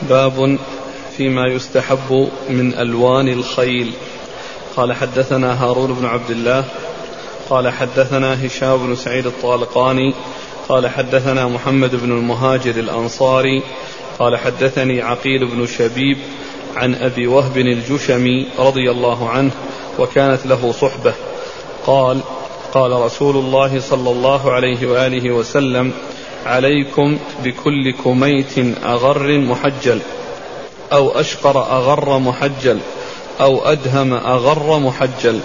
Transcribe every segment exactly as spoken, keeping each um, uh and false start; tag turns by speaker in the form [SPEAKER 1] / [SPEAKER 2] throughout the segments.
[SPEAKER 1] باب فيما يستحب من ألوان الخيل. قال حدثنا هارون بن عبد الله قال حدثنا هشام بن سعيد الطالقاني قال حدثنا محمد بن المهاجر الأنصاري قال حدثني عقيل بن شبيب عن أبي وهب الجشمي رضي الله عنه وكانت له صحبة قال قال رسول الله صلى الله عليه وآله وسلم: عليكم بكل كميت أغر محجل أو أشقر أغر محجل أو أدهم أغر محجل.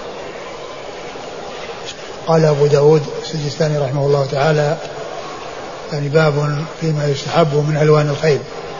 [SPEAKER 2] قال أبو داود السجستاني رحمه الله تعالى: يعني باب فيما يستحب من ألوان الخيل.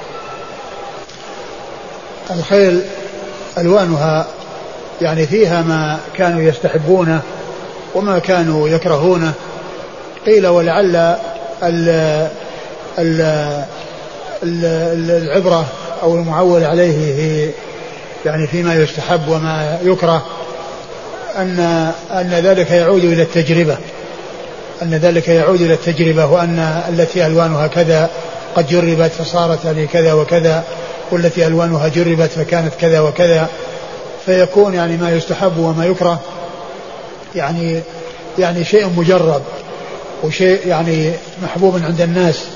[SPEAKER 2] الخيل ألوانها يعني فيها ما كانوا يستحبونه وما كانوا يكرهونه. قيل ولعل ال ال ال العبرة أو المعول عليه في يعني فيما يستحب وما يكره أن أن ذلك يعود إلى التجربة أن ذلك يعود إلى التجربة وأن التي ألوانها كذا قد جربت فصارت يعني كذا وكذا، والتي ألوانها جربت فكانت كذا وكذا، فيكون يعني ما يستحب وما يكره يعني يعني شيء مجرب وشيء يعني محبوب عند الناس.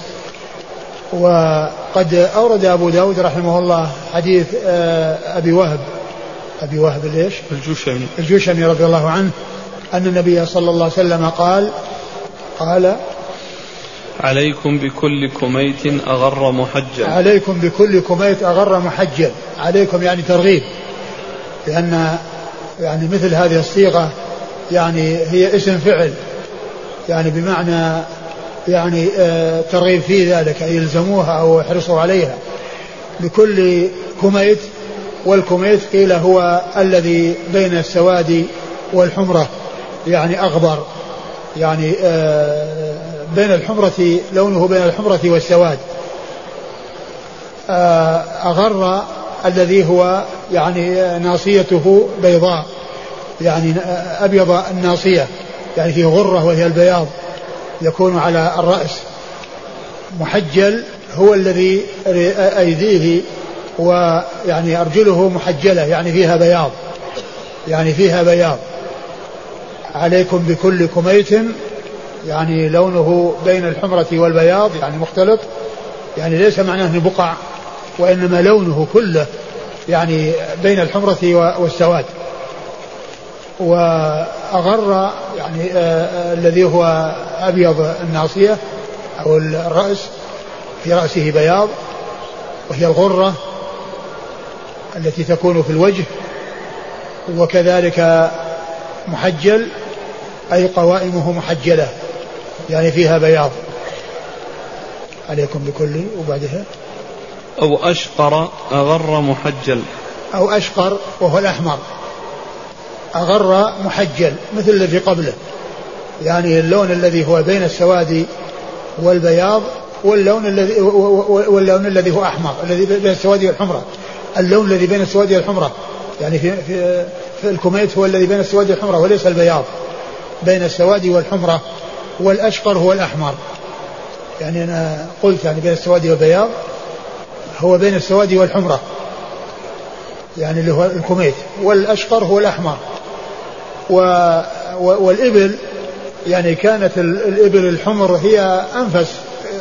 [SPEAKER 2] وقد أورد أبو داود رحمه الله حديث أبي وهب أبي وهب ليش
[SPEAKER 1] الجشمي
[SPEAKER 2] الجشمي رضي الله عنه أن النبي صلى الله عليه وسلم قال قال
[SPEAKER 1] عليكم بكل كميت أغر محجل.
[SPEAKER 2] عليكم بكل كميت أغر محجل. عليكم يعني ترغيب، لأن يعني مثل هذه الصيغة يعني هي اسم فعل، يعني بمعنى يعني آه ترغيب في ذلك، أي يلزموها أو يحرصوا عليها. بكل كميت، والكميت قيل هو الذي بين السواد والحمرة، يعني أغبر، يعني آه بين الحمرة، لونه بين الحمرة والسواد. آه أغر الذي هو يعني ناصيته بيضاء، يعني أبيض الناصية، يعني فيه غرة وهي البياض يكون على الرأس. محجل هو الذي أيديه ويعني أرجله محجلة، يعني فيها بياض يعني فيها بياض. عليكم بكل كميت، يعني لونه بين الحمرة والبياض، يعني مختلط، يعني ليس معناه بقع، وإنما لونه كله يعني بين الحمرة والسواد. وأغر يعني آه الذي هو أبيض الناصية أو الرأس، في رأسه بياض، وهي الغرة التي تكون في الوجه. وكذلك محجل أي قوائمه محجلة، يعني فيها بياض. عليكم بكل، وبعدها
[SPEAKER 1] أو أشقر أغر محجل.
[SPEAKER 2] أو أشقر وهو الأحمر، أغر محجل مثل الذي قبله، يعني اللون الذي هو بين السواد والبياض، واللون الذي واللون الذي هو أحمر، الذي بين السواد والحمرة. اللون الذي بين السواد والحمرة يعني في, في, في الكميت هو الذي بين السواد والحمرة، وليس البياض، بين السواد والحمرة. والأشقر هو الأحمر، يعني أنا قلت يعني بين السواد والبياض، هو بين السواد والحمرة، يعني اللي هو الكميت. والأشقر هو الأحمر. و والإبل يعني كانت الإبل الحمر هي أنفس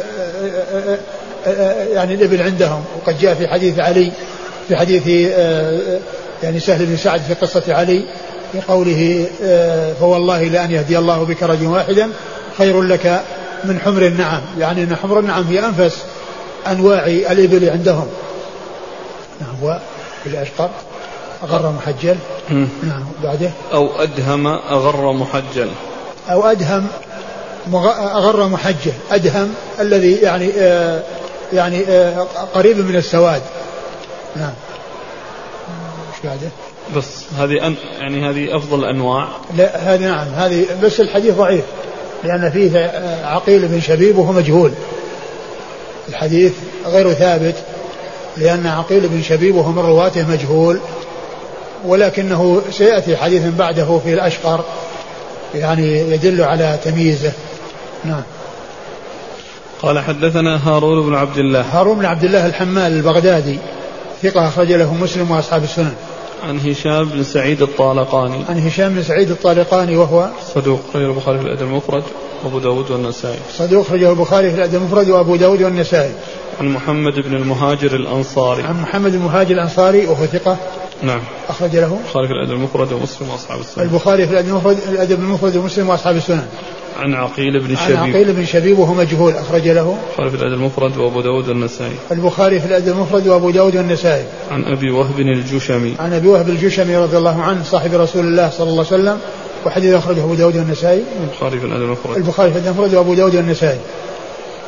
[SPEAKER 2] يعني الإبل عندهم. وقد جاء في حديث علي، في حديث يعني سهل بن سعد في قصة علي، في قوله: فوالله لأن يهدي الله بك رجلا واحدا خير لك من حمر النعم، يعني أن حمر النعم هي أنفس أنواع الإبل عندهم. هو الأشقر أغر محجل. نعم. بعده
[SPEAKER 1] أو أدهم أغر محجل.
[SPEAKER 2] أو أدهم أغر محجل. أدهم الذي يعني آه يعني آه قريب من السواد. نعم. ايش بعده؟
[SPEAKER 1] بس هذه أن يعني هذه أفضل الأنواع.
[SPEAKER 2] لا هذه نعم هذه، بس الحديث ضعيف لأن فيه عقيل بن شبيب وهو مجهول. الحديث غير ثابت لأن عقيل بن شبيب وهو من رواته مجهول، ولكنه سيأتي حديث بعده في الأشقر يعني يدل على تمييزه. نعم.
[SPEAKER 1] قال حدثنا هارون بن عبد الله.
[SPEAKER 2] هارون بن عبد الله الحمال البغدادي ثقة أخرج له مسلم وأصحاب السنن.
[SPEAKER 1] عن هشام بن سعيد الطالقاني.
[SPEAKER 2] عن هشام بن سعيد الطالقاني وهو
[SPEAKER 1] صدوق أخرجه البخاري في الأدب المفرد وأبو داود والنسائي.
[SPEAKER 2] صدوق أخرجه البخاري في الأدب المفرد وأبو داود والنسائي.
[SPEAKER 1] عن محمد بن المهاجر الأنصاري.
[SPEAKER 2] عن محمد المهاجر الأنصاري وهو ثقة.
[SPEAKER 1] نعم.
[SPEAKER 2] أخرج له
[SPEAKER 1] البخاري في الأدب المفرد ومسلم وأصحاب السنن.
[SPEAKER 2] البخاري في الأدب المفرد الأدب المفرد ومسلم وأصحاب السنن.
[SPEAKER 1] عن عقيل بن شبيب.
[SPEAKER 2] عن عقيل بن شبيب وهو مجهول أخرج له
[SPEAKER 1] البخاري في الأدب المفرد وأبو داود والنسائي.
[SPEAKER 2] البخاري في الأدب المفرد وأبو داود والنسائي.
[SPEAKER 1] عن أبي وهب الجشمي.
[SPEAKER 2] عن أبي وهب الجشمي رضي الله عنه صاحب رسول الله صلى الله عليه وسلم وحديث أخرجه أبو داود والنسائي.
[SPEAKER 1] البخاري في الأدب المفرد.
[SPEAKER 2] البخاري في الأدب المفرد وأبو داود والنسائي.